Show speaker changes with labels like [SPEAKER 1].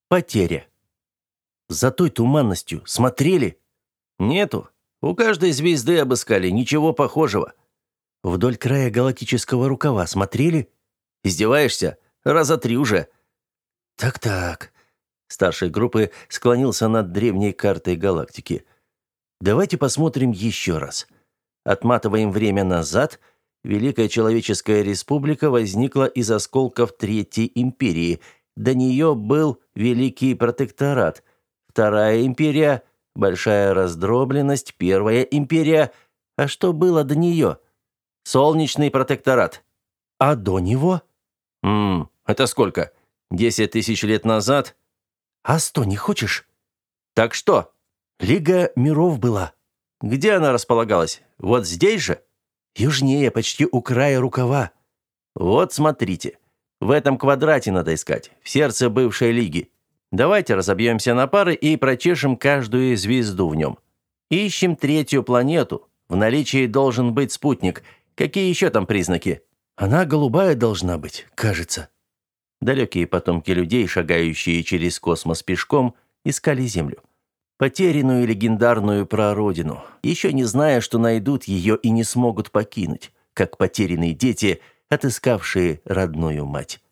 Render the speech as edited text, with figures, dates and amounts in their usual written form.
[SPEAKER 1] Потеря. За той туманностью смотрели? Нету. У каждой звезды обыскали, ничего похожего. Вдоль края галактического рукава смотрели? Издеваешься? Раза 3 уже. Так-так. Старший группы склонился над древней картой галактики. Давайте посмотрим еще раз. Отматываем время назад. Великая Человеческая Республика возникла из осколков Третьей империи. До нее был Великий Протекторат. Вторая империя, Большая раздробленность, Первая империя. А что было до нее? Солнечный Протекторат. А до него? Это сколько? 10 тысяч лет назад? А 100 не хочешь? Так что? Лига миров была. Где она располагалась? Вот здесь же? Южнее, почти у края рукава. Вот смотрите. В этом квадрате надо искать, в сердце бывшей лиги. Давайте разобьемся на пары и прочешем каждую звезду в нем. Ищем третью планету. В наличии должен быть спутник. Какие еще там признаки? Она голубая должна быть, кажется. Далекие потомки людей, шагающие через космос пешком, искали Землю. Потерянную легендарную прародину, еще не зная, что найдут ее и не смогут покинуть, как потерянные дети, отыскавшие родную мать.